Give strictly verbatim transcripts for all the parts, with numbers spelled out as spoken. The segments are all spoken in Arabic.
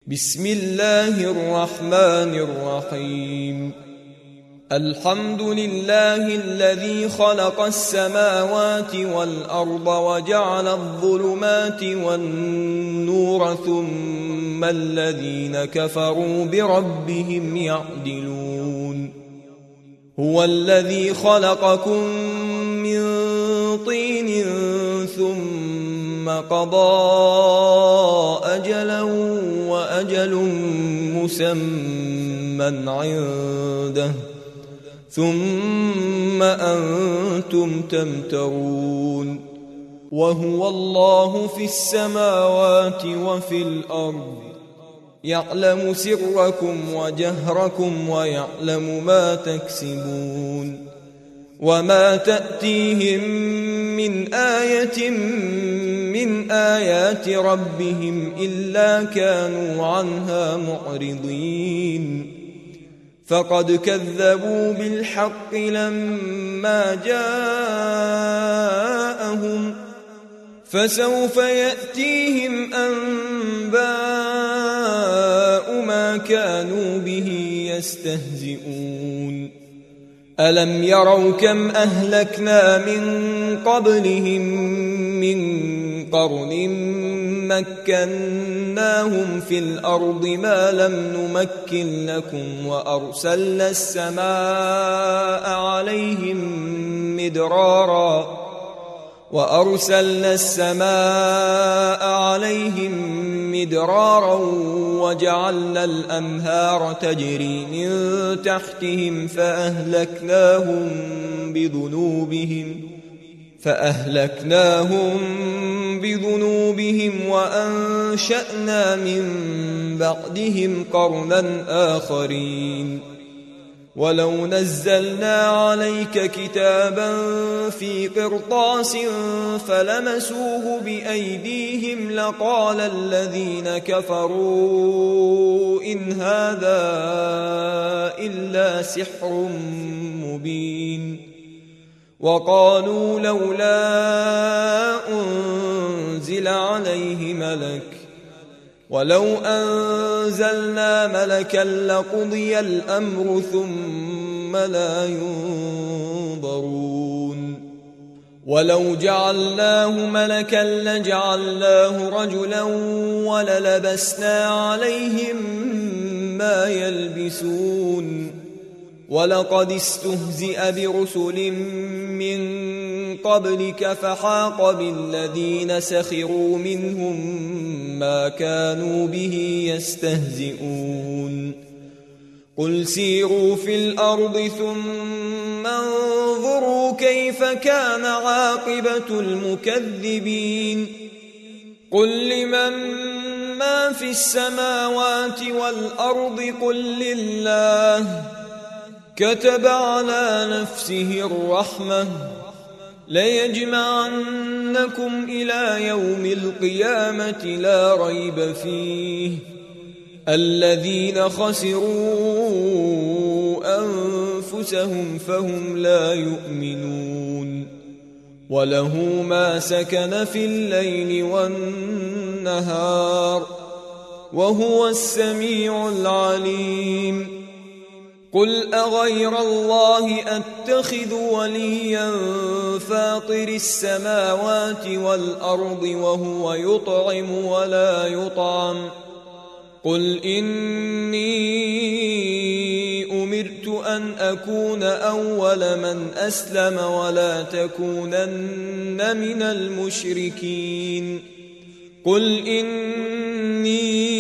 بسم الله الرحمن الرحيم. الحمد لله الذي خلق السماوات والأرض وجعل الظلمات والنور ثم الذين كفروا بربهم يعدلون. هو الذي خلقكم من طين ثم قضى أجلا وأجل مسمى عنده ثم أنتم تمترون. وهو الله في السماوات وفي الأرض يعلم سركم وجهركم ويعلم ما تكسبون. وما تأتيهم من آية من آيات ربهم إلا كانوا عنها معرضين. فقد كذبوا بالحق لما جاءهم فسوف يأتيهم أنباء ما كانوا به يستهزئون. ألم يروا كم أهلكنا من قبلهم من قرن مكناهم في الأرض ما لم نمكن لكم وأرسلنا السماء عليهم مدرارا وأرسلنا السماء عليهم مدرارا وجعلنا الأنهار تجري من تحتهم فأهلكناهم بذنوبهم فأهلكناهم بذنوبهم وأنشأنا من بعدهم قرنا آخرين. ولو نزلنا عليك كتابا في قرطاس فلمسوه بأيديهم لقال الذين كفروا إن هذا إلا سحر مبين. وقالوا لولا أنزل عليه ملك ولو أنزلنا ملكا لقضي الأمر ثم لا ينظرون. ولو جعلناه ملكا لجعلناه رجلا وللبسنا عليهم ما يلبسون. ولقد استهزئ برسل من قبلك فحاق بالذين سخروا منهم ما كانوا به يستهزئون. قل سيروا في الأرض ثم انظروا كيف كان عاقبة المكذبين. قل لمن ما في السماوات والأرض قل لله كتب على نفسه الرحمة ليجمعنكم إلى يوم القيامة لا ريب فيه. الذين خسروا أنفسهم فهم لا يؤمنون. وله ما سكن في الليل والنهار وهو السميع العليم. قل أغير الله أتخذ وليا فاطر السماوات والأرض وهو يطعم ولا يطعم. قل إني أمرت أن أكون أول من أسلم ولا تكونن من المشركين. قل إني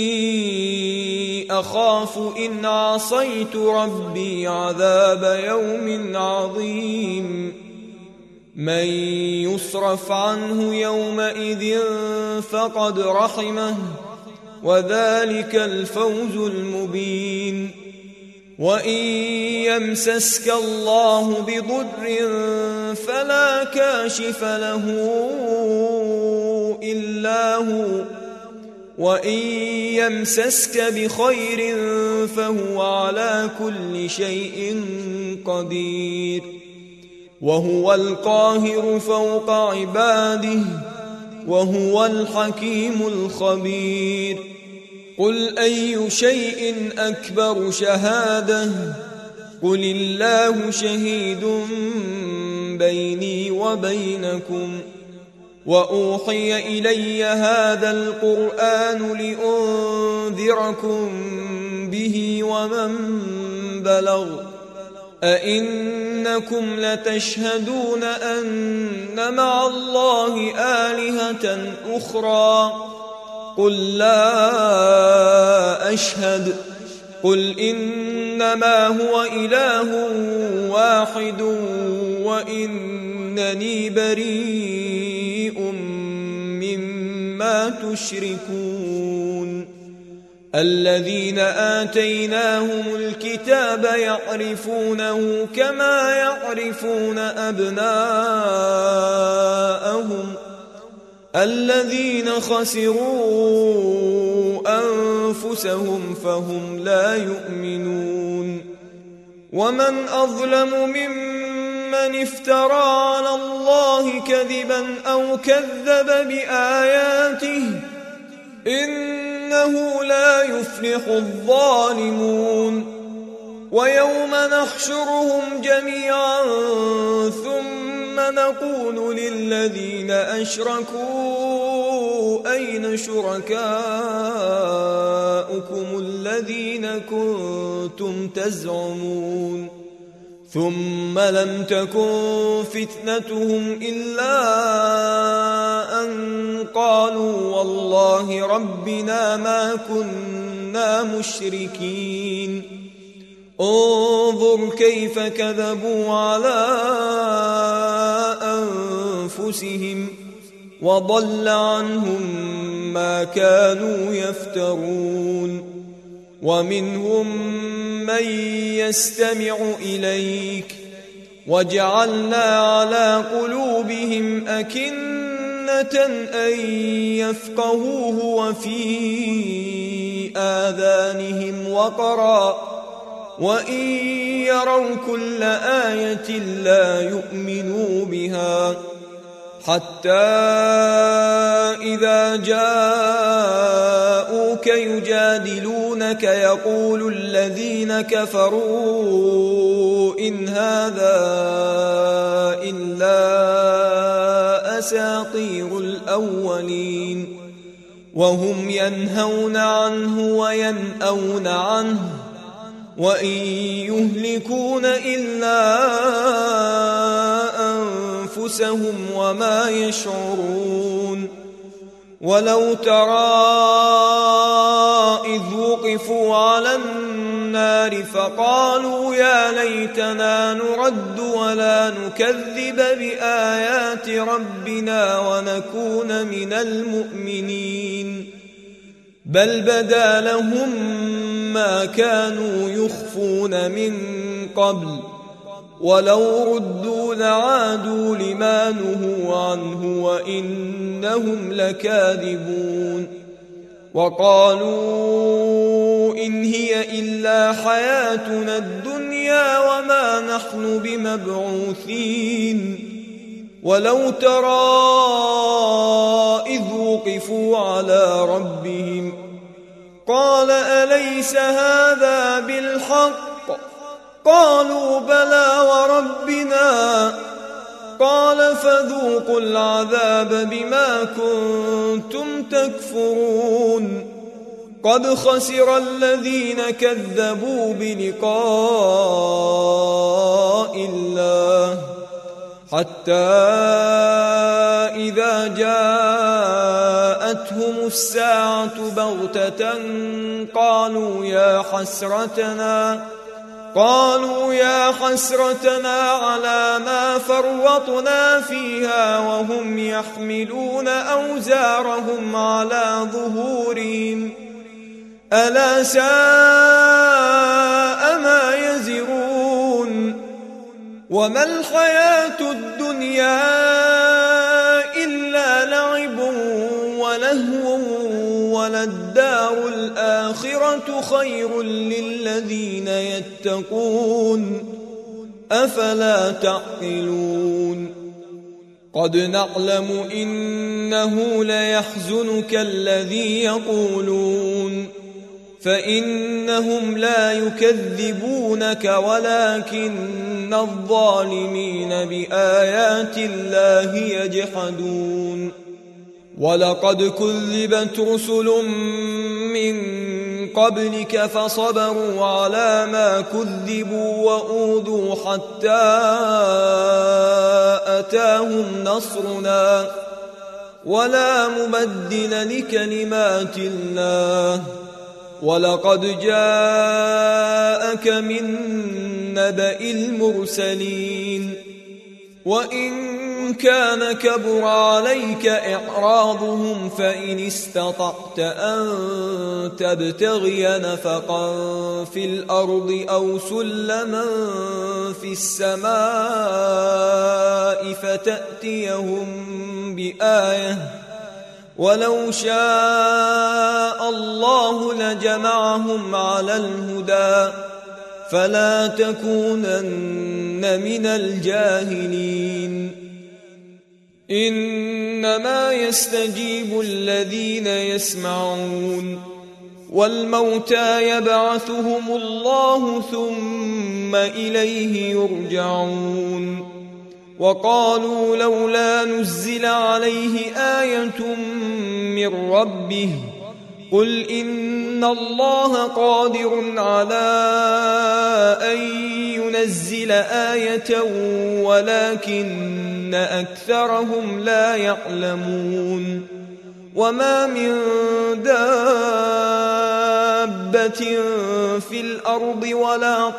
أخاف إن عصيت ربي عذاب يوم عظيم. من يصرف عنه يومئذ فقد رحمه وذلك الفوز المبين. وإن يمسسك الله بضر فلا كاشف له إلا هو وإن يمسسك بخير فهو على كل شيء قدير. وهو القاهر فوق عباده وهو الحكيم الخبير. قل أي شيء أكبر شهادة قل الله شهيد بيني وبينكم وأوحي إلي هذا القرآن لأنذركم به ومن بلغ أئنكم لتشهدون أن مع الله آلهة أخرى قل لا أشهد قل إنما هو إله واحد وإنني بريء مما تشركون الذين آتيناهم الكتاب يعرفونه كما يعرفون أبناءهم الذين خسروا أنفسهم فهم لا يؤمنون ومن أظلم ممن افترى على الله كذبا أو كذب بآياته إنه لا يفلح الظالمون ويوم نحشرهم جميعا ثم نقول للذين أشركوا أين شركاؤكم الذين كنتم تزعمون ثم لم تكن فتنتهم إلا أن قالوا والله ربنا ما كنا مشركين انظر كيف كذبوا على أنفسهم وضل عنهم ما كانوا يفترون ومنهم من يستمع إليك وجعلنا على قلوبهم أكنة أن يفقهوه وفي آذانهم وقرا وإن يروا كل آية لا يؤمنوا بها حتى إذا جاءوك يجادلونك يقول الذين كفروا إن هذا إلا أساطير الأولين وهم ينهون عنه وينأون عنه وإن يهلكون إلا أنفسهم وما يشعرون ولو ترى إذ وقفوا على النار فقالوا يا ليتنا نرد ولا نكذب بآيات ربنا ونكون من المؤمنين بل بدا لهم ما كانوا يخفون من قبل ولو ردوا لعادوا لما نهوا عنه وإنهم لكاذبون وقالوا إن هي إلا حياتنا الدنيا وما نحن بمبعوثين ولو ترى إذ وقفوا على ربهم قال أليس هذا بالحق قالوا بلى وربنا قال فذوقوا العذاب بما كنتم تكفرون قد خسر الذين كذبوا بلقاء الله حتى إذا جاءتهم الساعة بغتة قالوا يا حسرتنا قالوا يا حسرتنا على ما فرطنا فيها وهم يحملون أوزارهم على ظهورهم ألا ساء ما يزرون وما الحياة الدنيا إلا لعب ولهو وللدار الآخرة خير للذين يتقون أفلا تعقلون قد نعلم إنه ليحزنك الذي يقولون فإنهم لا يكذبونك ولكن الظالمين بآيات الله يجحدون. ولقد كذبت رسل من قبلك فصبروا على ما كذبوا وأوذوا حتى أتاهم نصرنا ولا مبدل لكلمات الله. ولقد جاءك من نبأ المرسلين. وإن كان كبر عليك إعراضهم فإن استطعت أن تبتغي نفقا في الأرض أو سلما في السماء فتأتيهم بآية ولو شاء الله لجمعهم على الهدى فلا تكونن من الجاهلين. إنما يستجيب الذين يسمعون والموتى يبعثهم الله ثم إليه يرجعون. وقالوا لولا نزل عليه آية من ربه قل إن الله قادر على أن ينزل آية ولكن أكثرهم لا يعلمون. وما من دابة في الأرض ولا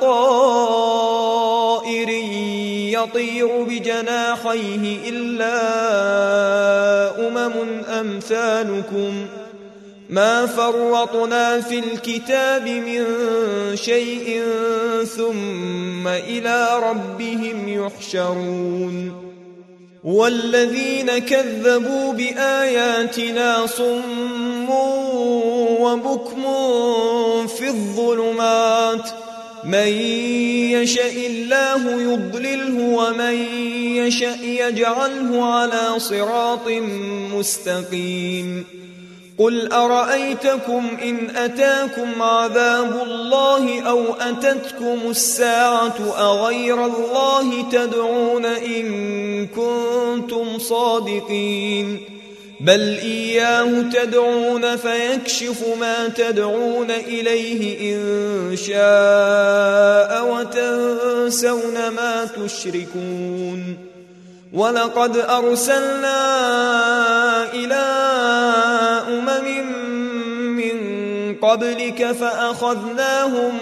طائر يطير بجناحيه إلا أمم أمثالكم ما فرطنا في الكتاب من شيء ثم إلى ربهم يحشرون. والذين كذبوا بآياتنا صم وبكم في الظلمات من يشاء الله يضلله ومن يشاء يجعله على صراط مستقيم. قل أرأيتكم إن أتاكم عذاب الله أو أتتكم الساعة أغير الله تدعون إن كنتم صادقين بل إياه تدعون فيكشف ما تدعون إليه إن شاء وتنسون ما تشركون. ولقد أرسلنا إلى أمم من قبلك فأخذناهم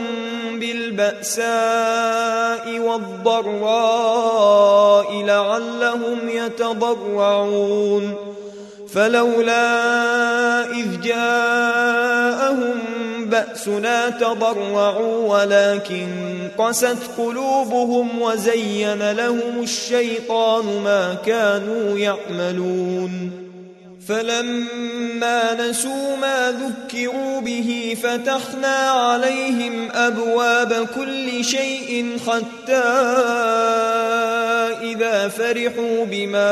بالبأساء والضراء لعلهم يتضرعون فلولا إذ جاءهم بأسنا تضرعوا ولكن قست قلوبهم وزين لهم الشيطان ما كانوا يعملون. فلما نسوا ما ذكروا به فتحنا عليهم أبواب كل شيء حتى إذا فرحوا بما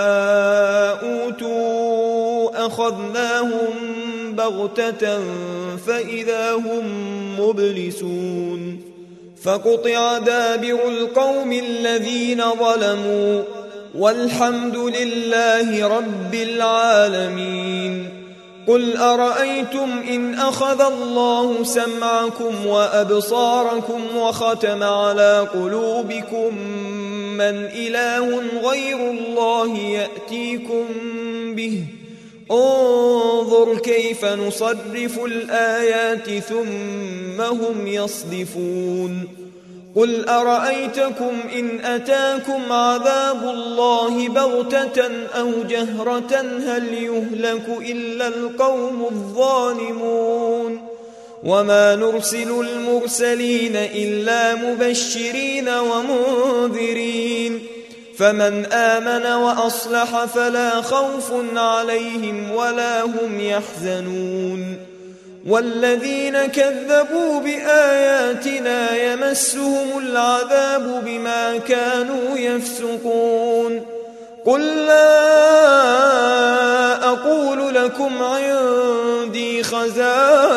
أوتوا أخذناهم بغتة فإذا هم مبلسون. فقطع دابر القوم الذين ظلموا والحمد لله رب العالمين. قل أرأيتم إن أخذ الله سمعكم وأبصاركم وختم على قلوبكم من إله غير الله يأتيكم به انظر كيف نصرف الآيات ثم هم يصدفون. قل أرأيتكم إن أتاكم عذاب الله بغتة أو جهرة هل يهلك إلا القوم الظالمون. وما نرسل المرسلين إلا مبشرين ومنذرين فمن آمن وأصلح فلا خوف عليهم ولا هم يحزنون. والذين كذبوا بآياتنا يمسهم العذاب بما كانوا يفسقون. قل لا أقول لكم عندي خزائن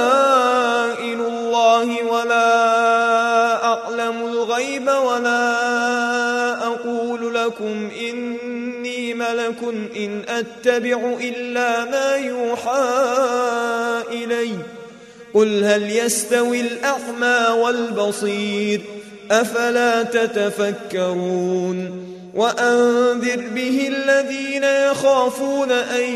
الله ولا أعلم الغيب ولا أقول لكم إني ملك إن أتبع إلا ما يوحى إلي قل هل يستوي الأعمى والبصير أفلا تتفكرون وأنذر به الذين يخافون أن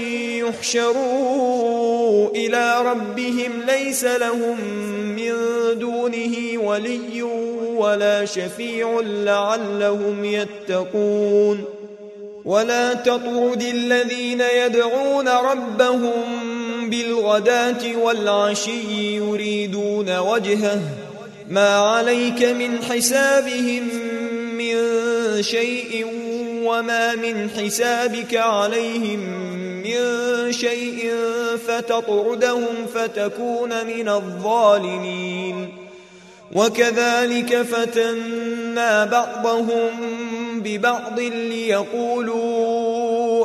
يحشروا إلى ربهم ليس لهم من دونه ولي ولا شفيع لعلهم يتقون ولا تطرد الذين يدعون ربهم بالغداة والعشي يريدون وجهه ما عليك من حسابهم من شيء وما من حسابك عليهم من شيء فتطردهم فتكون من الظالمين وكذلك فتنا بعضهم ببعض ليقولوا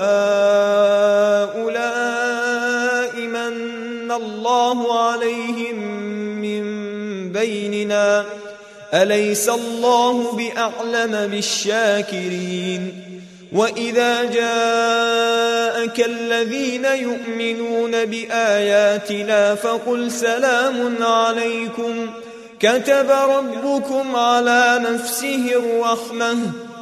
أهؤلاء من الله عليهم من بيننا أليس الله بأعلم بالشاكرين وإذا جاءك الذين يؤمنون بآياتنا فقل سلام عليكم كتب ربكم على نفسه الرحمة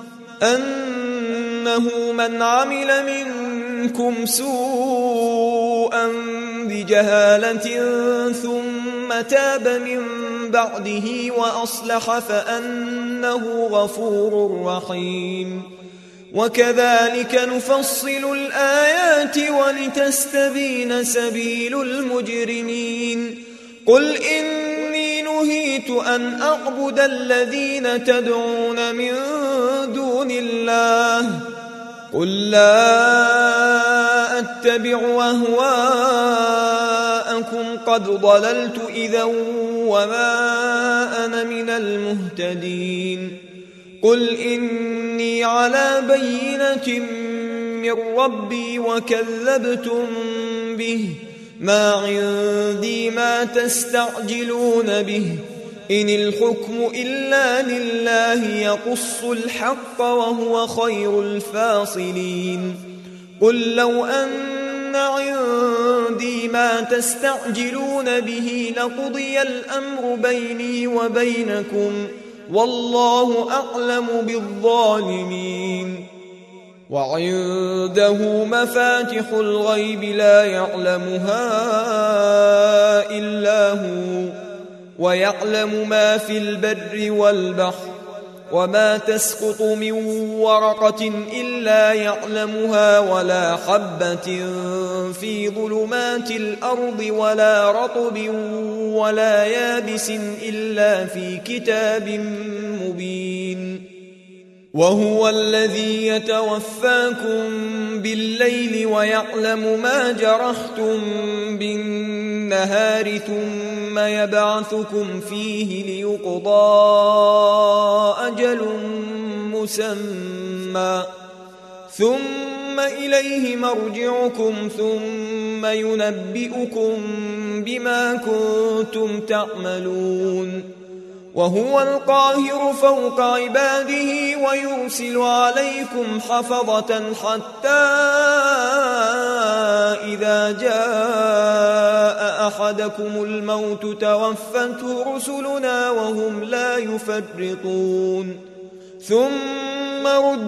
أنه من عمل منكم سوءا بجهالة ثم تاب من بعده وأصلح فأنه غفور رحيم وكذلك نفصل الآيات ولتستبين سبيل المجرمين قل إني نهيت أن أعبد الذين تدعون من دون الله قل لا أتبع أهواءكم قد ضللت إذا وما أنا من المهتدين قل إني على بينة من ربي وكذبتم به ما عندي ما تستعجلون به إن الحكم إلا لله يقص الحق وهو خير الفاصلين قل لو أن عندي ما تستعجلون به لقضي الأمر بيني وبينكم والله أعلم بالظالمين وعنده مفاتح الغيب لا يعلمها إلا هو ويعلم ما في البر والبحر وما تسقط من ورقة إلا يعلمها ولا حبة في ظلمات الأرض ولا رطب ولا يابس إلا في كتاب مبين وهو الذي يتوفاكم بالليل ويعلم ما جرحتم بالنهار ثم يبعثكم فيه ليقضى أجل مسمى ثم إليه مرجعكم ثم ينبئكم بما كنتم تعملون وهو القاهر فوق عباده ويرسل عليكم حفظة حتى إذا جاء أحدكم الموت توفته رسلنا وهم لا يفرطون ثم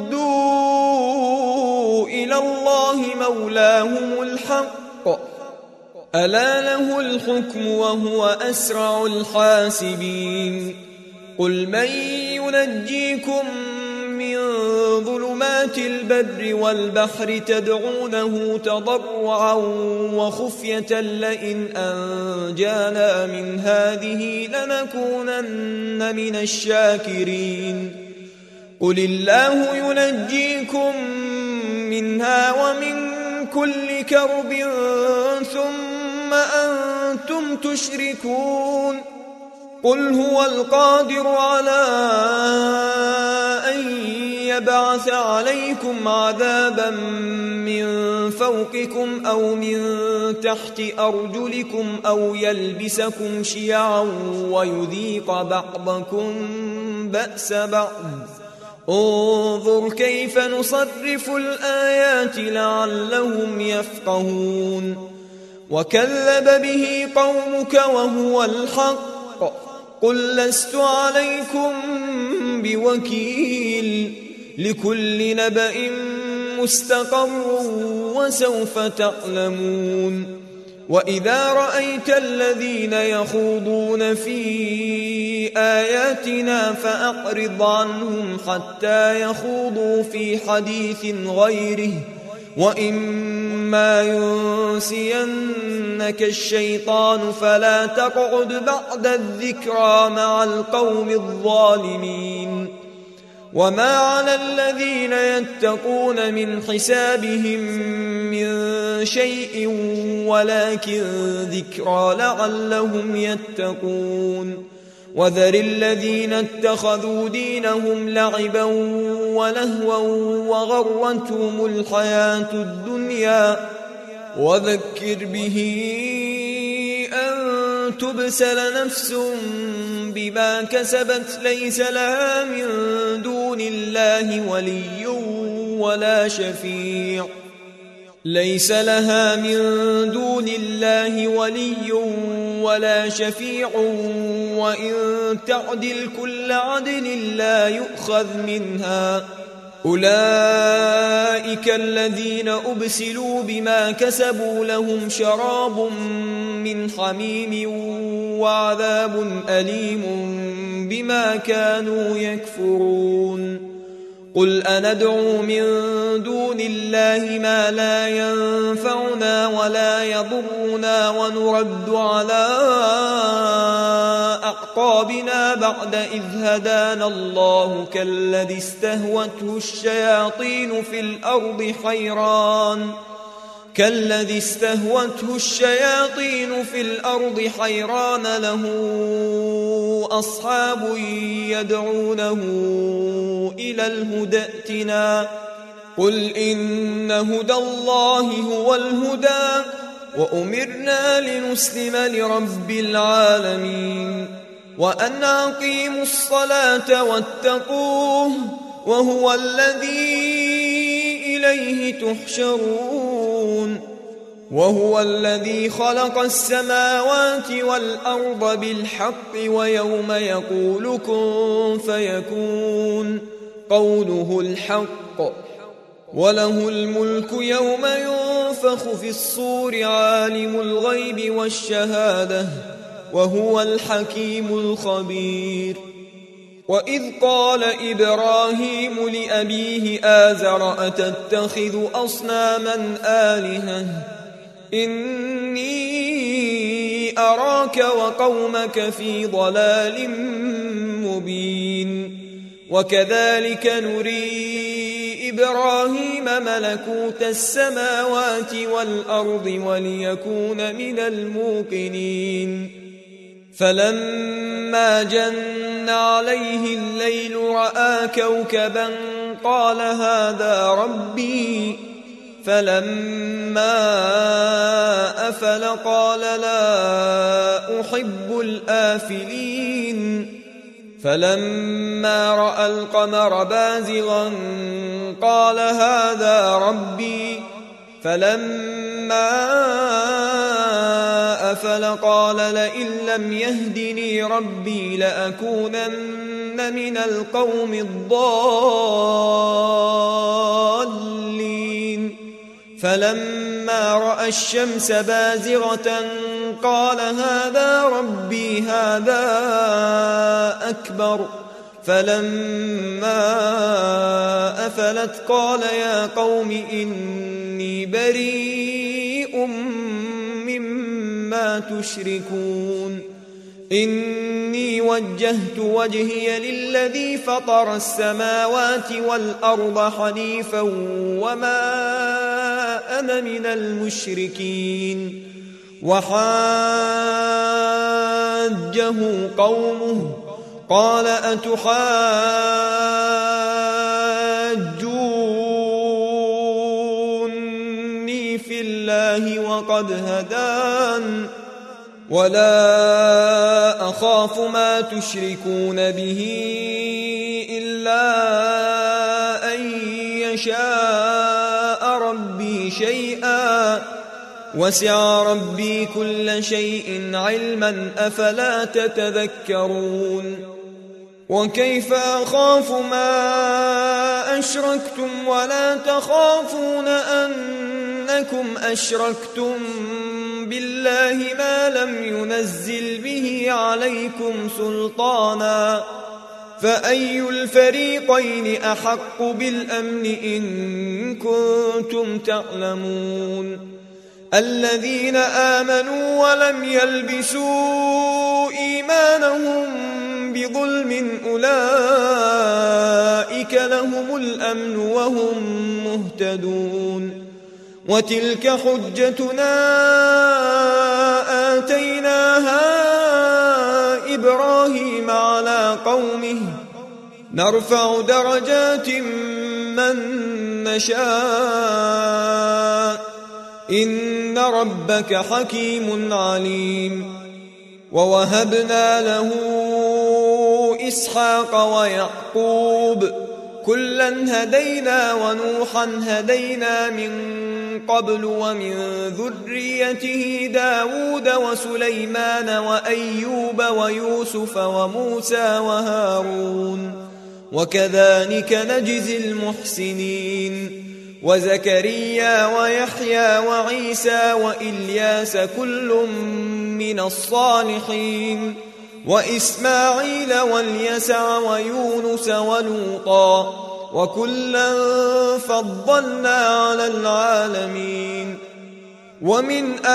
ردوا إلى الله مولاهم الحق ألا له الحكم وهو أسرع الحاسبين قل من ينجيكم من ظلمات البر والبحر تدعونه تضرعا وخفية لئن أنجانا من هذه لنكونن من الشاكرين قل الله ينجيكم منها ومن كل كرب ثم أنتم تشركون قل هو القادر على أن يبعث عليكم عذابا من فوقكم أو من تحت أرجلكم أو يلبسكم شيعا ويذيق بعضكم بأس بعض. انظر كيف نصرف الآيات لعلهم يفقهون. وكذب به قومك وهو الحق قل لست عليكم بوكيل لكل نبأ مستقر وسوف تعلمون. وإذا رأيت الذين يخوضون في آياتنا فأعرض عنهم حتى يخوضوا في حديث غيره وإما ينسينك الشيطان فلا تقعد بعد الذكرى مع القوم الظالمين. وما على الذين يتقون من حسابهم من شيء ولكن ذكرى لعلهم يتقون. وذر الذين اتخذوا دينهم لعبا ولهوا وغرتهم الحياة الدنيا وذكر به أن تبسل نفس بما كسبت ليس لها من دون الله ولي ولا شفيع ليس لها من دون الله ولي ولا شفيع وإن تعدل كل عدل لا يؤخذ منها. أولئك الذين أبسلوا بما كسبوا لهم شراب من حميم وعذاب أليم بما كانوا يكفرون. قل أندعو من دون الله ما لا ينفعنا ولا يضرنا ونرد على أعقابنا بعد إذ هدانا الله كالذي استهوته الشياطين في الأرض حيران كالذي استهوته الشياطين في الأرض حيران له أصحاب يدعونه إلى الهدى ائتنا. قل إن هدى الله هو الهدى وأمرنا لنسلم لرب العالمين وأن أقيموا الصلاة واتقوه وهو الذي إليه تحشرون. وهو الذي خلق السماوات والأرض بالحق ويوم يقول كن فيكون قوله الحق وله الملك يوم ينفخ في الصور عالم الغيب والشهادة وهو الحكيم الخبير. وإذ قال إبراهيم لأبيه آزر أتتخذ أصناما آلهة إني أراك وقومك في ضلال مبين. وكذلك نري إبراهيم ملكوت السماوات والأرض وليكون من الموقنين. فلما جن عليه الليل رأى كوكبا قال هذا ربي فلما أفل قال لا أحب الآفلين. فلما رأى القمر بازغا قال هذا ربي فلما أفل قال لئن لم يهدني ربي لأكونن من القوم الضالين. فلما رأى الشمس بازغة قال هذا ربي هذا أكبر. فلما أفلت قال يا قوم إني بريء مما تشركون. إني وجهت وجهي للذي فطر السماوات والأرض حنيفا وما أنا من المشركين. وحاجه قومه قال أتحاجوني يحاجوني في الله وقد هدان ولا أخاف ما تشركون به إلا أن يشاء ربي شيئا وسع ربي كل شيء علما أفلا تتذكرون وكيف أخاف ما أشركتم ولا تخافون أنكم أشركتم بالله ما لم ينزل به عليكم سلطانا فأي الفريقين أحق بالأمن إن كنتم تعلمون الذين آمنوا ولم يلبسوا إيمانهم بظلم أولئك لهم الأمن وهم مهتدون وتلك حجتنا آتيناها إبراهيم على قومه نرفع درجات من نشاء إن ربك حكيم عليم ووهبنا له إسحاق ويعقوب كلا هدينا ونوحا هدينا من قبل ومن ذريته داود وسليمان وأيوب ويوسف وموسى وهارون وكذلك نجزي المحسنين وزكريا ويحيى وعيسى وإلياس كل من الصالحين وإسماعيل واليسع ويونس ولوطا وكلا فضلنا على العالمين ومن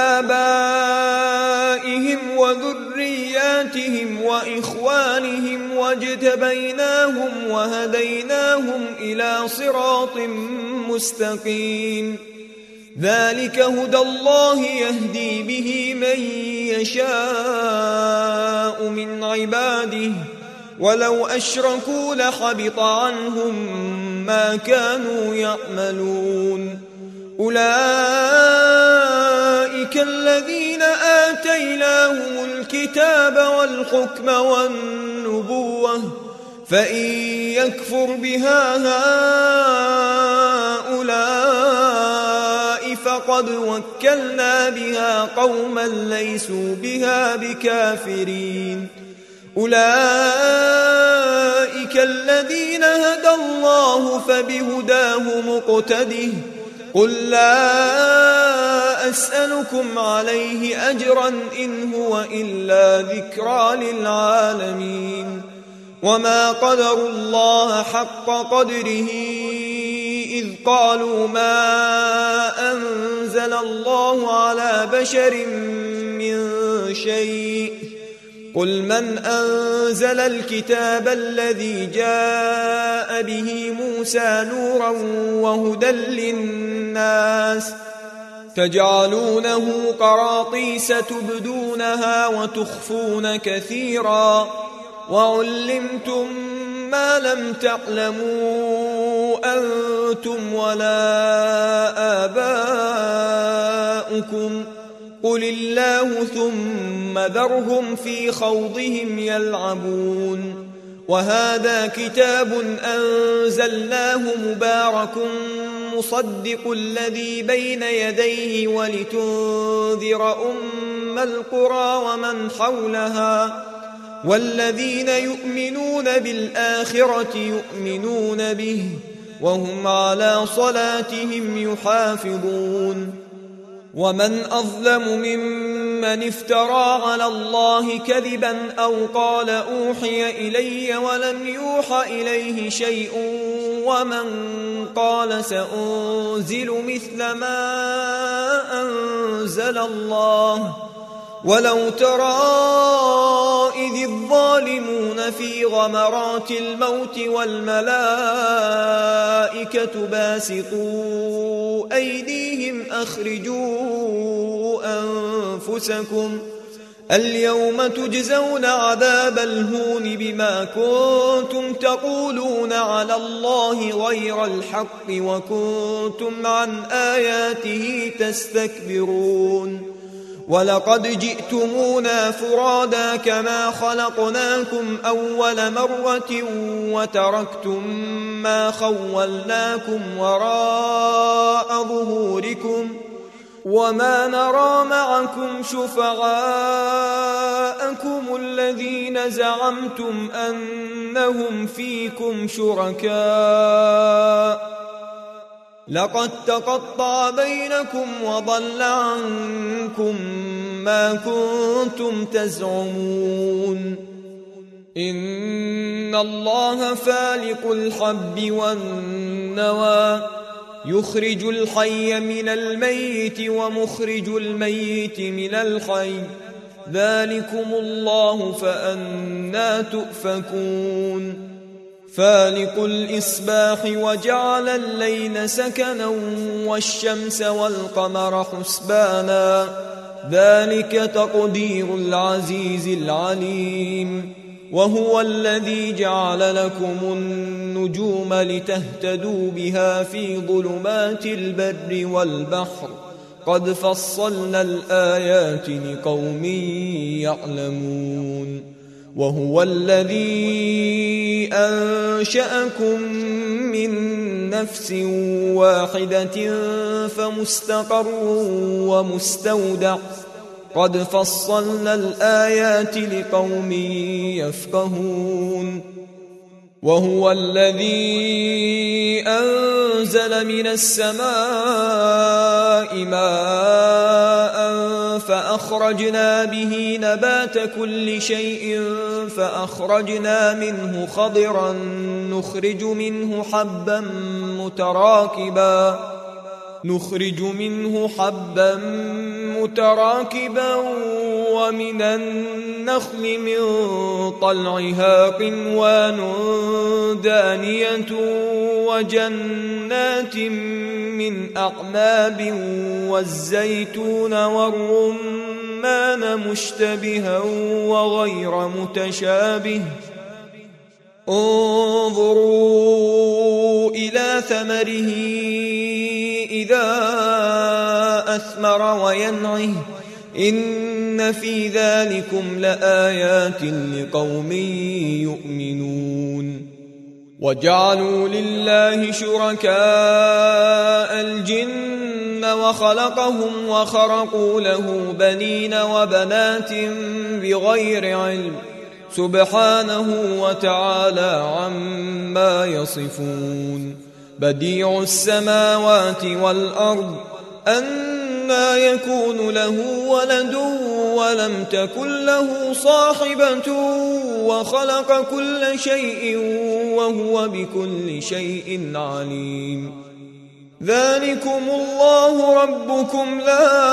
آبائهم وذرياتهم وإخوانهم واجتبيناهم وهديناهم إلى صراط مستقيم ذلك هدى الله يهدي به من يشاء من عباده ولو أشركوا لحبط عنهم ما كانوا يعملون أولئك الذين آتيناهم الكتاب والحكم والنبوة فإن يكفر بها هؤلاء فقد وكلنا بها قوما ليسوا بها بكافرين أولئك الذين هدى الله فبهداه مقتده قل لا أسألكم عليه أجرا إن هو إلا ذكرى للعالمين وما قدروا الله حق قدره إذ قالوا ما أنزل الله على بشر من شيء قل من أنزل الكتاب الذي جاء به موسى نورا وهدى للناس تجعلونه قراطيس تبدونها وتخفون كثيرا وعلمتم ما لم تعلموا أنتم ولا آباؤكم قل الله ثم ذرهم في خوضهم يلعبون وهذا كتاب أنزلناه مبارك مصدق الذي بين يديه ولتنذر أم القرى ومن حولها والذين يؤمنون بالآخرة يؤمنون به وهم على صلاتهم يحافظون ومن أظلم ممن افترى على الله كذبا أو قال أوحي إلي ولم يوحى إليه شيء ومن قال سأنزل مثل ما أنزل الله ولو ترى إذ الظالمون في غمرات الموت والملائكة باسطوا أيديهم أخرجوا أنفسكم اليوم تجزون عذاب الهون بما كنتم تقولون على الله غير الحق وكنتم عن آياته تستكبرون ولقد جئتمونا فرادا كما خلقناكم أول مرة وتركتم ما خولناكم وراء ظهوركم وما نرى معكم شفعاءكم الذين زعمتم أنهم فيكم شركاء لقد تقطع بينكم وضل عنكم ما كنتم تزعمون إن الله فالق الحب والنوى يخرج الحي من الميت ومخرج الميت من الحي ذلكم الله فأنى تؤفكون فالق الإصباح وجعل الليل سكنا والشمس والقمر حسبانا ذلك تقدير العزيز العليم وهو الذي جعل لكم النجوم لتهتدوا بها في ظلمات البر والبحر قد فصلنا الآيات لقوم يعلمون وهو الذي أنشأكم من نفس واحدة فمستقر ومستودع قد فصلنا الآيات لقوم يفقهون وهو الذي أنزل من السماء ماء فأخرجنا به نبات كل شيء فأخرجنا منه خضرا نخرج منه حبا متراكبا نخرج منه حبا متراكبا ومن النخل من طلعها قنوان دانية وجنات من أعناب والزيتون والرمان مشتبها وغير متشابه انظروا إلى ثمره إذا أثمر وينعه إن في ذلكم لآيات لقوم يؤمنون وجعلوا لله شركاء الجن وخلقهم وخرقوا له بنين وبنات بغير علم سبحانه وتعالى عما يصفون بديع السماوات والأرض أنى يكون له ولد ولم تكن له صاحبة وخلق كل شيء وهو بكل شيء عليم ذلكم الله ربكم لا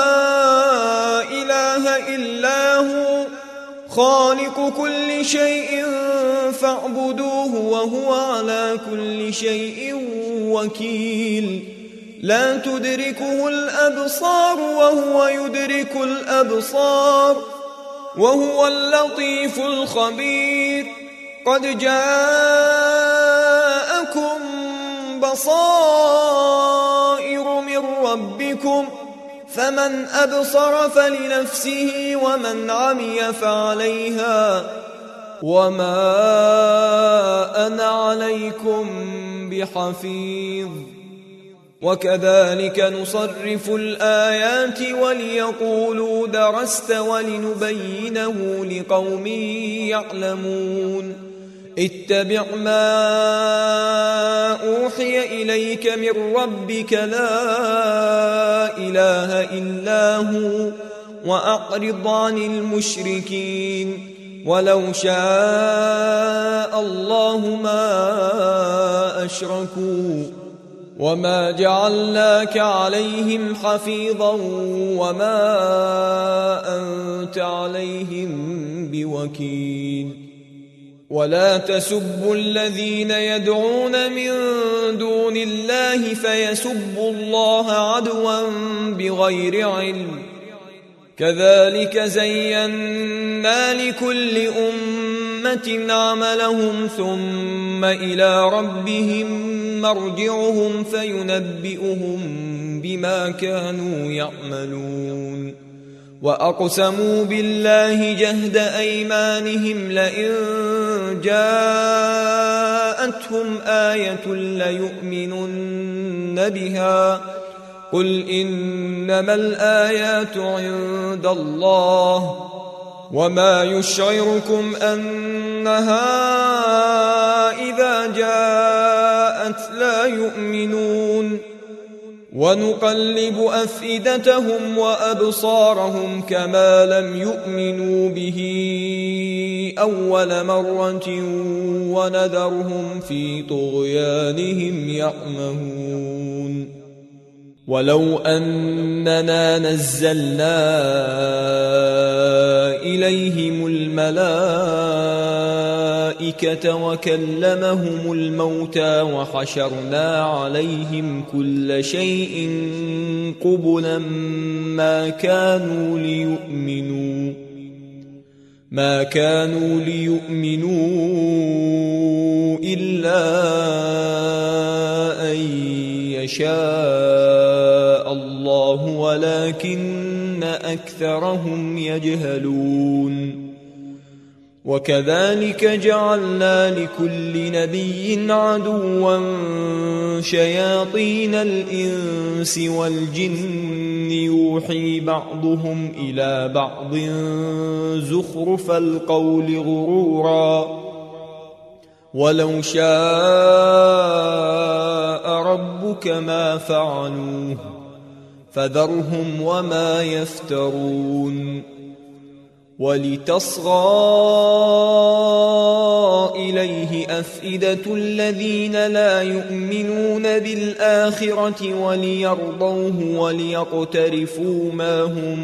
إله إلا هو خالق كل شيء فاعبدوه وهو على كل شيء وكيل لا تدركه الأبصار وهو يدرك الأبصار وهو اللطيف الخبير قد جاءكم بصائر من ربكم فمن أبصر فلنفسه ومن عمي فعليها وما أنا عليكم بحفيظ وكذلك نصرف الآيات وليقولوا درست ولنبينه لقوم يعلمون اتبع ما أوحي إليك من ربك لا إله إلا هو وأعرض عن المشركين ولو شاء الله ما أشركوا وما جعلناك عليهم حفيظا وما أنت عليهم بوكيل ولا تسبوا الذين يدعون من دون الله فيسبوا الله عدوا بغير علم كذلك زينا لكل أمة عملهم ثم إلى ربهم مرجعهم فينبئهم بما كانوا يعملون وأقسموا بالله جهد أيمانهم لئن جاءتهم آية ليؤمنن بها قل إنما الآيات عند الله وما يشعركم أنها إذا جاءت لا يؤمنون ونقلب أفئدتهم وأبصارهم كما لم يؤمنوا به أول مرة ونذرهم في طغيانهم يعمهون ولو أننا نزلنا إليهم الملائكة وكلمهم الموتى وحشرنا عليهم كل شيء قبلا ما كانوا ليؤمنوا ما كانوا ليؤمنوا إلا أن يشاء الله ولكن أكثرهم يجهلون وكذلك جعلنا لكل نبي عدوا شياطين الإنس والجن يوحي بعضهم إلى بعض زخرف القول غرورا ولو شاء ربك ما فعلوه فذرهم وما يفترون ولتصغى إليه أفئدة الذين لا يؤمنون بالآخرة وليرضوه وليقترفوا ما هم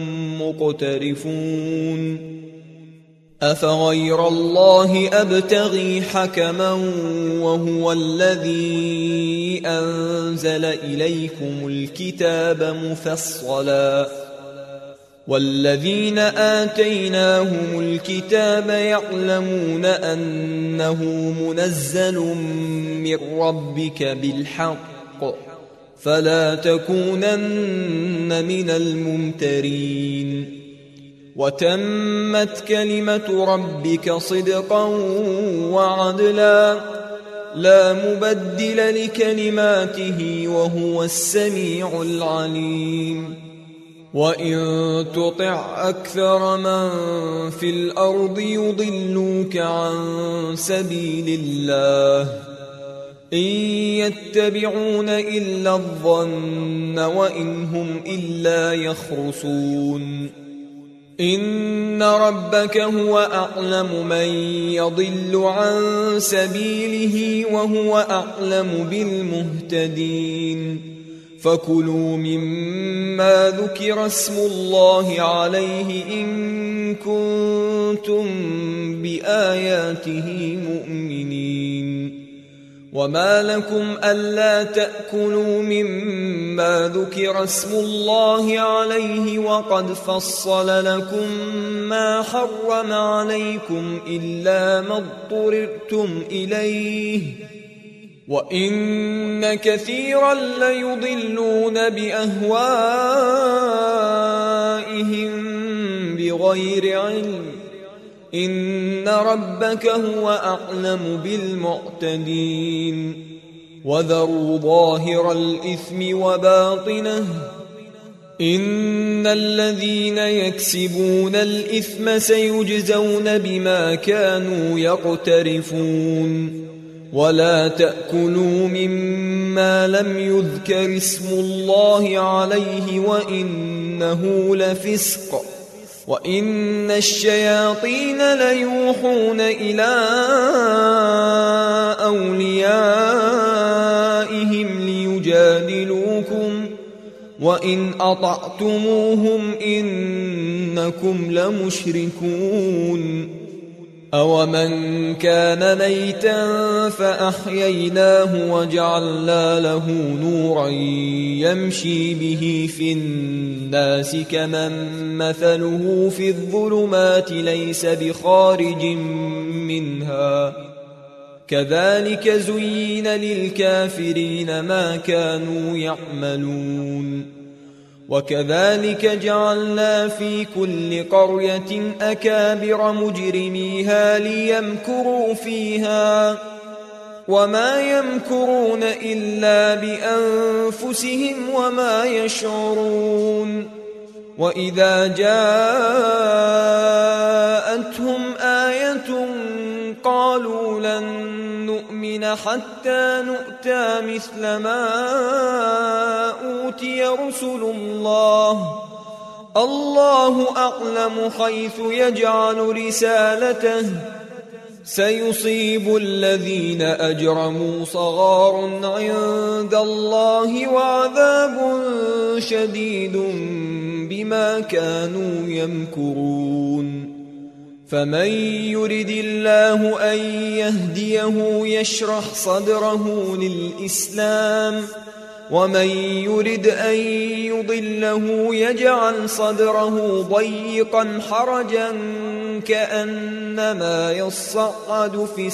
مقترفون أفغير الله أبتغي حكما وهو الذي أنزل إليكم الكتاب مفصلا والذين آتيناهم الكتاب يعلمون أنه منزل من ربك بالحق فلا تكونن من الممترين وتمت كلمة ربك صدقا وعدلا لا مبدل لكلماته وهو السميع العليم وإن تطع أكثر من في الأرض يضلوك عن سبيل الله إن يتبعون إلا الظن وإن هم إلا يخرصون إن ربك هو أعلم من يضل عن سبيله وهو أعلم بالمهتدين فكلوا مما ذكر اسم الله عليه إن كنتم بآياته مؤمنين وما لكم ألا تأكلوا مما ذكر اسم الله عليه وقد فصل لكم ما حرم عليكم إلا ما اضطررتم إليه وإن كثيرا ليضلون بأهوائهم بغير علم إن ربك هو أعلم بالمعتدين وذروا ظاهر الإثم وباطنه إن الذين يكسبون الإثم سيجزون بما كانوا يقترفون ولا تأكلوا مما لم يذكر اسم الله عليه وإنه لفسق وإن الشياطين ليوحون إلى أوليائهم ليجادلوكم وإن أطعتموهم إنكم لمشركون أَوَمَنْ كَانَ مَيْتًا فَأَحْيَيْنَاهُ وَجَعَلْنَا لَهُ نُورًا يَمْشِي بِهِ فِي النَّاسِ كَمَنْ مَثَلُهُ فِي الظُّلُمَاتِ لَيْسَ بِخَارِجٍ مِنْهَا كَذَلِكَ زُيِّنَ لِلْكَافِرِينَ مَا كَانُوا يَعْمَلُونَ وَكَذَلِكَ جَعَلْنَا فِي كُلِّ قَرْيَةٍ أَكَابِرَ مُجْرِمِيهَا لِيَمْكُرُوا فِيهَا وَمَا يَمْكُرُونَ إِلَّا بِأَنفُسِهِمْ وَمَا يَشْعُرُونَ وَإِذَا جَاءَتْهُمْ آيَةٌ قَالُوا لَن نُّؤْمِنَ حَتَّى نُؤْتَىٰ مِثْلَ مَا أُوتِيَ رُسُلُ اللَّهِ اللَّهُ أَعْلَمُ حَيْثُ يَجْعَلُ رِسَالَتَهُ سَيُصِيبُ الَّذِينَ أَجْرَمُوا صَغَارٌ عِندَ اللَّهِ وَعَذَابٌ شَدِيدٌ بِمَا كَانُوا يَمْكُرُونَ فَمَن يُرِدِ اللَّهُ أَن يَهْدِيَهُ يَشْرَحْ صَدْرَهُ لِلْإِسْلَامِ وَمَن يُرِدْ أَن يُضِلَّهُ يَجْعَلْ صَدْرَهُ ضَيِّقًا حَرَجًا كَأَنَّمَا يَصَّعَّدُ في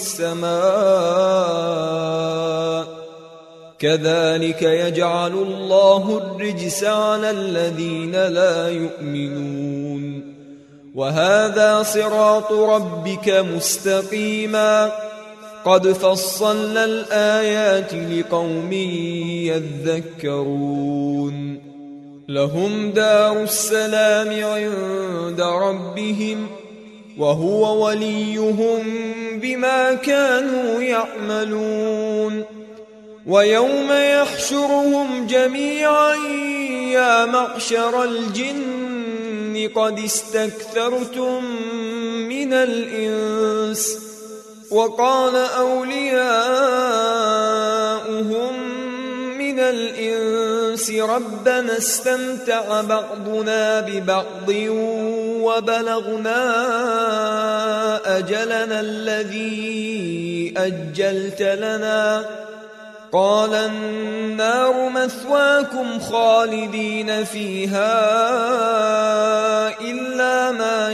السَّمَاءِ كَذَلِكَ يَجْعَلُ اللَّهُ الرِّجْسَ عَلَى الَّذِينَ لَا يُؤْمِنُونَ وَهَذَا صِرَاطُ رَبِّكَ مُسْتَقِيمًا قَدْ فَصَّلْنَا الْآيَاتِ لِقَوْمٍ يَذَّكَّرُونَ لَهُمْ دَارُ السَّلَامِ عِندَ رَبِّهِمْ وَهُوَ وَلِيُّهُم بِمَا كَانُوا يَعْمَلُونَ وَيَوْمَ يَحْشُرُهُمْ جَمِيعًا يَا مَعْشَرَ الْجِنِّ قد استكثرتم من الإنس وقال أولياؤهم من الإنس ربنا استمتع بعضنا ببعض وبلغنا أجلنا الذي أجلت لنا قال النار مثواكم خالدين فيها إلا ما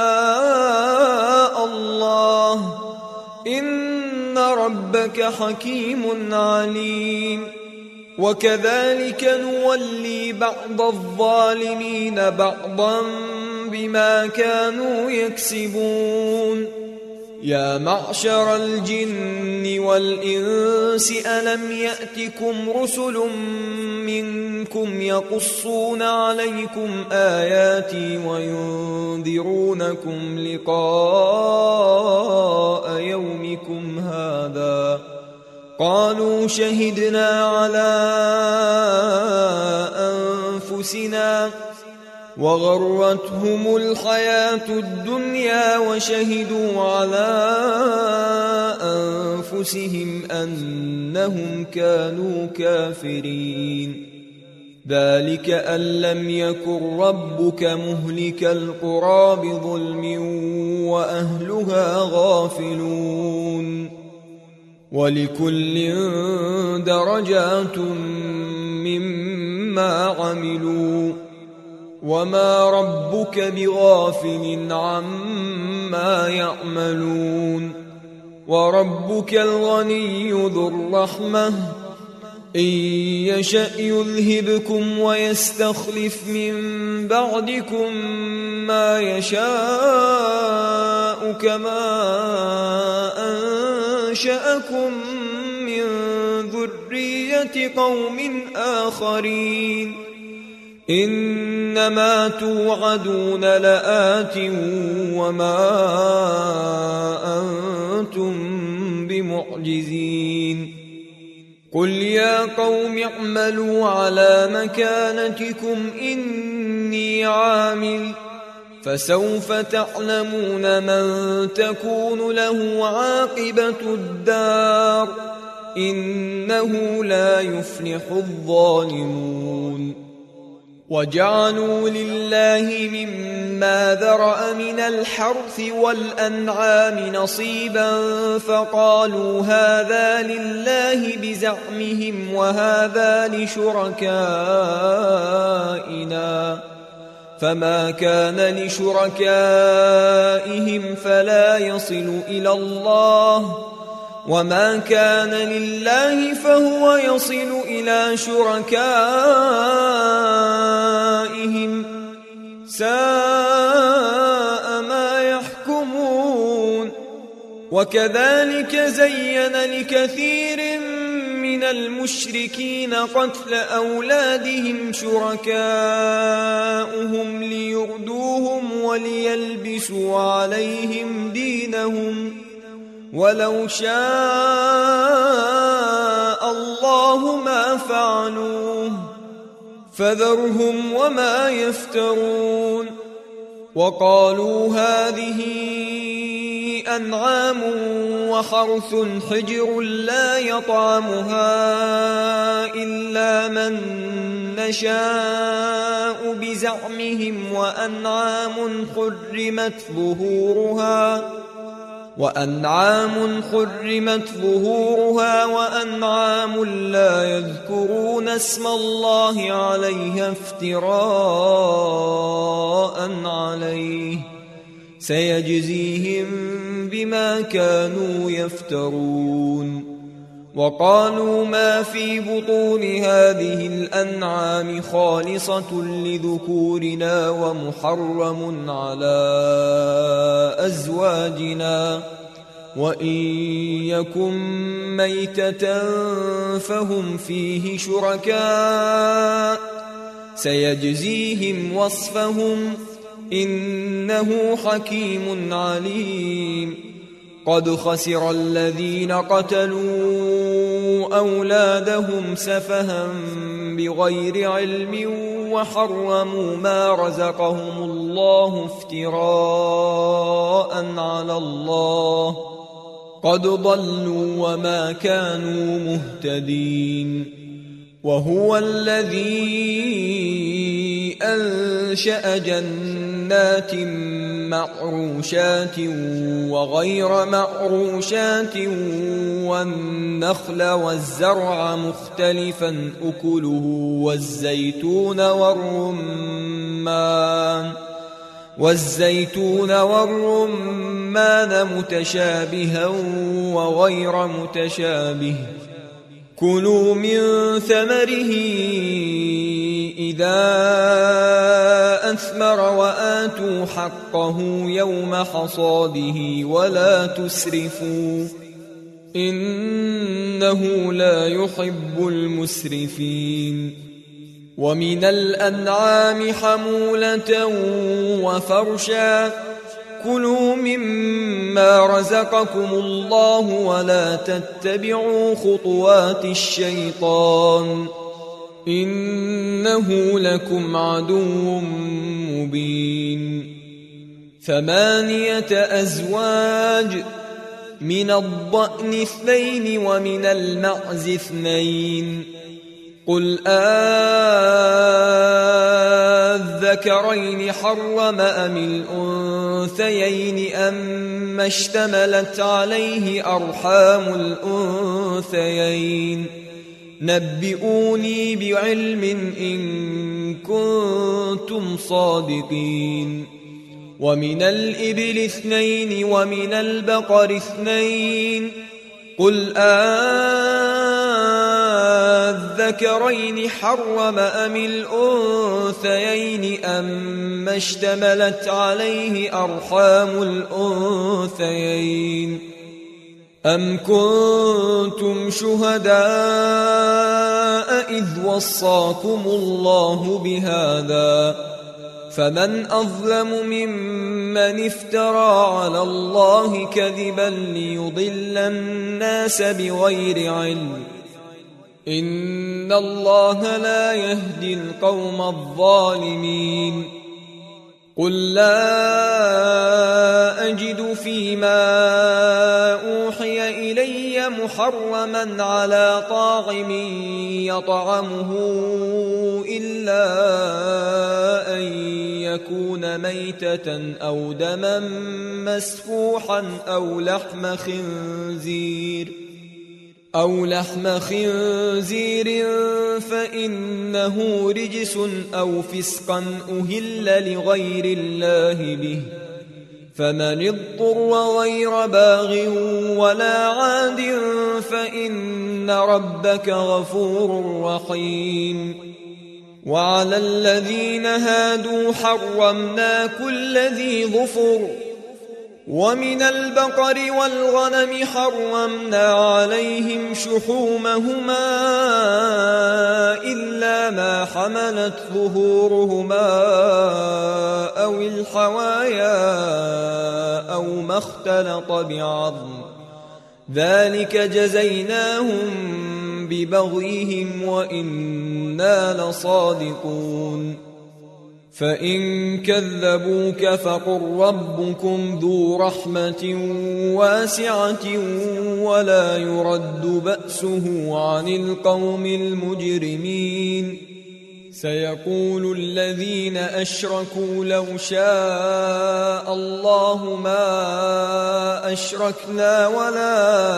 شاء الله إن ربك حكيم عليم وكذلك نولي بعض الظالمين بعضا بما كانوا يكسبون يا معشر الجن والإنس ألم يأتكم رسل منكم يقصون عليكم آياتي وينذرونكم لقاء يومكم هذا قالوا شهدنا على أنفسنا وغرتهم الحياة الدنيا وشهدوا على أنفسهم أنهم كانوا كافرين ذلك أن لم يكن ربك مهلك القرى بظلم وأهلها غافلون ولكل درجات مما عملوا وما ربك بغافل عما يعملون وربك الغني ذو الرحمة إن يشأ يذهبكم ويستخلف من بعدكم ما يشاء كما أنشأكم من ذرية قوم آخرين إنما توعدون لآت وما أنتم بمعجزين قل يا قوم اعملوا على مكانتكم إني عامل فسوف تعلمون من تكون له عاقبة الدار إنه لا يفلح الظالمون وجعلوا لله مما ذرأ من الحرث والأنعام نصيبا فقالوا هذا لله بزعمهم وهذا لشركائنا فما كان لشركائهم فلا يصل إلى الله وما كان لله فهو يصل إلى شركائهم ساء ما يحكمون. وكذلك زين لكثير من المشركين قتل أولادهم شركاؤهم ليردوهم وليلبسوا عليهم دينهم ولو شاء الله ما فعلوه فذرهم وما يفترون. وقالوا هذه أنعام وحرث حجر لا يطعمها إلا من نشاء بزعمهم وأنعام حرمت ظهورها وأنعام حرمت ظهورها وأنعام لا يذكرون اسم الله عليها افتراء عليه سيجزيهم بما كانوا يفترون. وقالوا ما في بطون هذه الأنعام خالصة لذكورنا ومحرم على أزواجنا وإن يكن ميتة فهم فيه شركاء سيجزيهم وصفهم إنه حكيم عليم. قد خسر الذين قتلوا أولادهم سفها بغير علم وحرموا ما رزقهم الله افتراء على الله قد ضلوا وما كانوا مهتدين. وهو الذي أنشأ جنات معروشات وغير معروشات والنخل والزرع مختلفا أكله والزيتون والرمان والزيتون والرمان متشابها وغير متشابه كلوا من ثمره إذا أثمر وآتوا حقه يوم حصاده ولا تسرفوا إنه لا يحب المسرفين. ومن الأنعام حمولة وفرشا كلوا مما رزقكم الله ولا تتبعوا خطوات الشيطان إنه لكم عدو مبين. ثمانية أزواج من الضأن اثنين ومن المعز اثنين قل أذكرين حرم أم الأنثيين أم اشتملت عليه أرحام الأنثيين نبئوني بعلم إن كنتم صادقين. ومن الإبل اثنين ومن البقر اثنين قل أذكرين حرم أم الأنثيين أم اشتملت عليه أرحام الأنثيين أم كنتم شهداء إذ وصاكم الله بهذا فمن أظلم ممن افترى على الله كذبا ليضل الناس بغير علم إن الله لا يهدي القوم الظالمين. قل لا أجد فيما أوحي إلي محرما على طاعم يطعمه إلا أن يكون ميتة أو دما مسفوحا أو لحم خنزير أو لحم خنزير فإنه رجس أو فسقا أهل لغير الله به، فمن اضطر غير باغ ولا عاد فإن ربك غفور رحيم. وعلى الذين هادوا حرمنا كل ذي ظفر، ومن البقر والغنم حرمنا عليهم شحومهما إلا ما حملت ظهورهما أو الحوايا أو ما اختلط بعظم، ذلك جزيناهم ببغيهم وإنا لصادقون. فإن كذبوك فقل ربكم ذو رحمة واسعة ولا يرد بأسه عن القوم المجرمين. سيقول الذين أشركوا لو شاء الله ما أشركنا ولا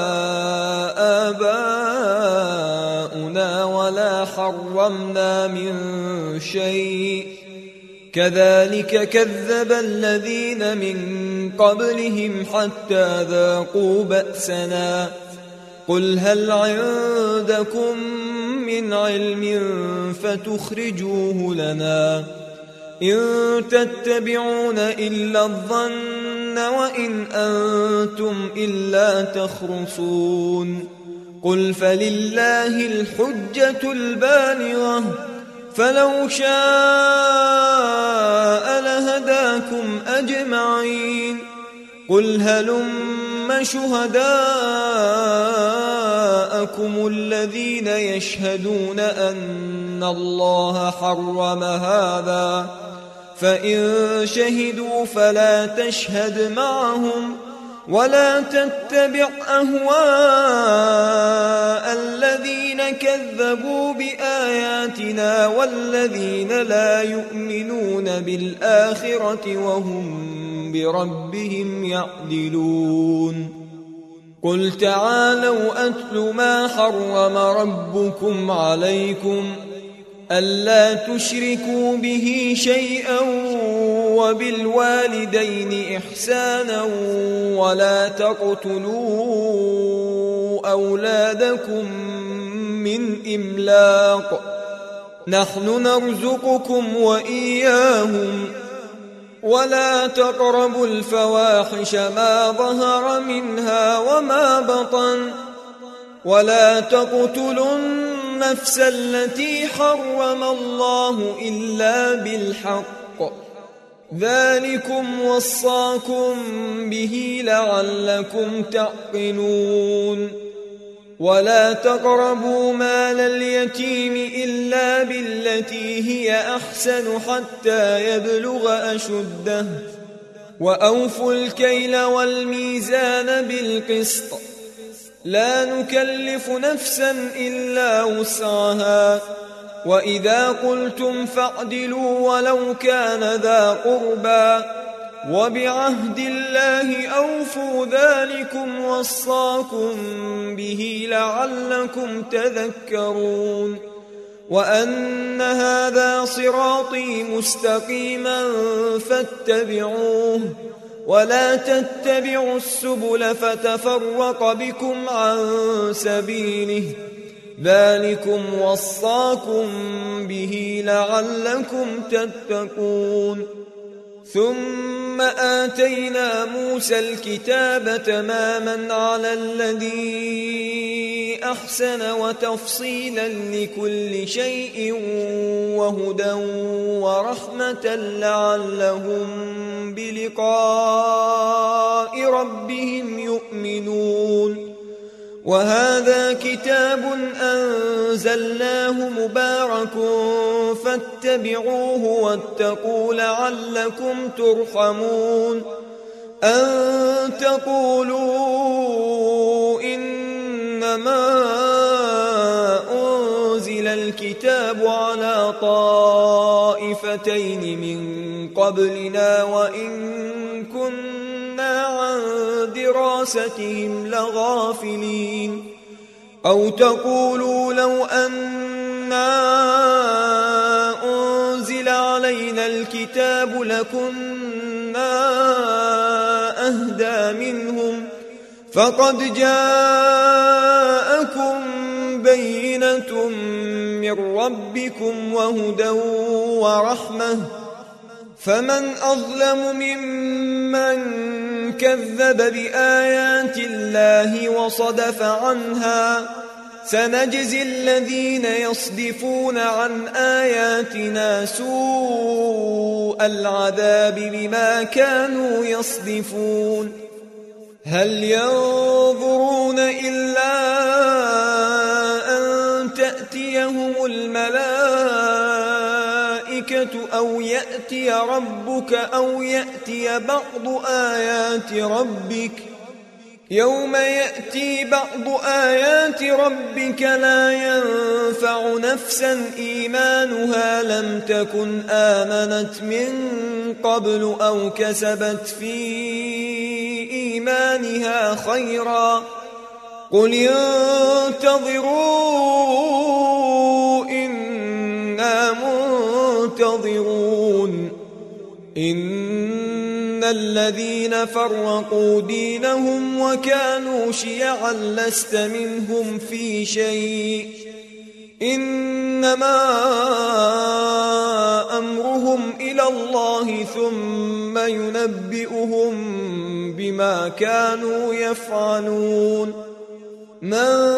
آباؤنا ولا حرمنا من شيء كذلك كذب الذين من قبلهم حتى ذاقوا بأسنا. قل هل عندكم من علم فتخرجوه لنا؟ إن تتبعون إلا الظن وإن أنتم إلا تخرصون. قل فلله الحجة البالغة فلو شاء لهداكم أجمعين. قل هلم شهداءكم الذين يشهدون أن الله حرم هذا، فإن شهدوا فلا تشهد معهم ولا تتبع أهواء الذين كذبوا بآياتنا والذين لا يؤمنون بالآخرة وهم بربهم يعدلون. قل تعالوا أتل ما حرم ربكم عليكم ألا تشركوا به شيئا وبالوالدين إحسانا ولا تقتلوا أولادكم من إملاق نحن نرزقكم وإياهم ولا تقربوا الفواحش ما ظهر منها وما بطن ولا تقتلوا النفس التي حرم الله إلا بالحق ذلكم وصاكم به لعلكم تعقلون. ولا تقربوا مال اليتيم إلا بالتي هي أحسن حتى يبلغ أشده وأوفوا الكيل والميزان بالقسط لا نكلف نفسا إلا وسعها وإذا قلتم فاعدلوا ولو كان ذا قربى وبعهد الله أوفوا ذلكم وصاكم به لعلكم تذكرون. وأن هذا صراطي مستقيما فاتبعوه ولا تتبعوا السبل فتفرق بكم عن سبيله ذلكم وصاكم به لعلكم تتقون. ثم آتينا موسى الكتاب تماما على الذي أحسن وتفصيلا لكل شيء وهدى ورحمة لعلهم بلقاء ربهم يؤمنون. وهذا كتاب أنزلناه مبارك فاتبعوه واتقوا لعلكم ترحمون. أن تقولوا إن طائفتين من قبلنا وإن كنا عن دراستهم لغافلين أو تقولوا لو أنا أنزل علينا الكتاب لكنا أهدى منهم فقد جاءكم بينة من ربكم وهدى ورحمة فمن أظلم ممن كذب بآيات الله وصدف عنها سنجزي الذين يصدفون عن آياتنا سوء العذاب بما كانوا يصدفون هل ينظرون إلا أن تأتيهم الملائكة أو يأتي ربك أو يأتي بعض آيات ربك يوم يأتي بعض آيات ربك لا ينفع نفسا إيمانها لم تكن آمنت من قبل أو كسبت في إيمانها خيرا قل انتظروا إنا منتظرون إن الذين فرقوا دينهم وكانوا شيعا لست منهم في شيء إنما أمرهم إلى الله ثم ينبئهم بما كانوا يفعلون من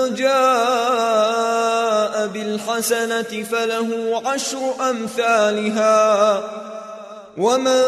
جاء بالحسنة فله عشر أمثالها ومن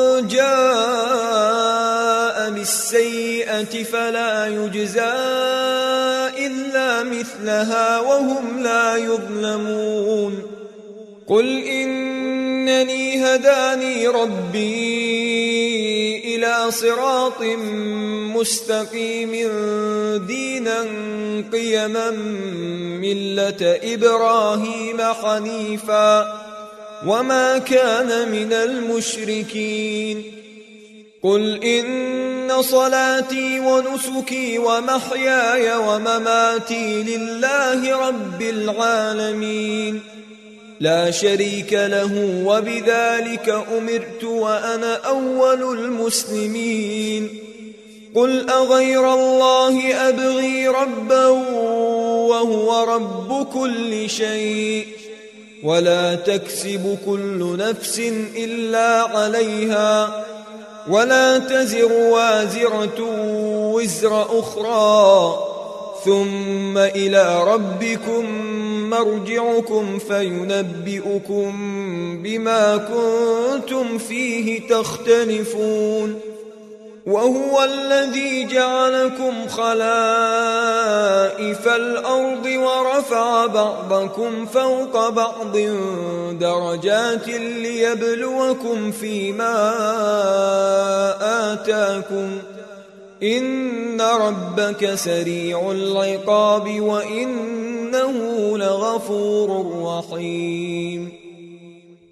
جاء بالسيئة فلا يجزى إلا مثلها وهم لا يظلمون قل إنني هداني ربي إلى صراط مستقيم دينا قيما ملة إبراهيم حنيفا وما كان من المشركين قل إن صلاتي ونسكي ومحياي ومماتي لله رب العالمين لا شريك له وبذلك أمرت وأنا أول المسلمين قل أغير الله أبغي ربا وهو رب كل شيء ولا تكسب كل نفس إلا عليها ولا تزر وازرة وزر أخرى ثم إلى ربكم مرجعكم فينبئكم بما كنتم فيه تختلفون وهو الذي جعلكم خلائف الأرض ورفع بعضكم فوق بعض درجات ليبلوكم فيما آتاكم إن ربك سريع العقاب وإنه لغفور رحيم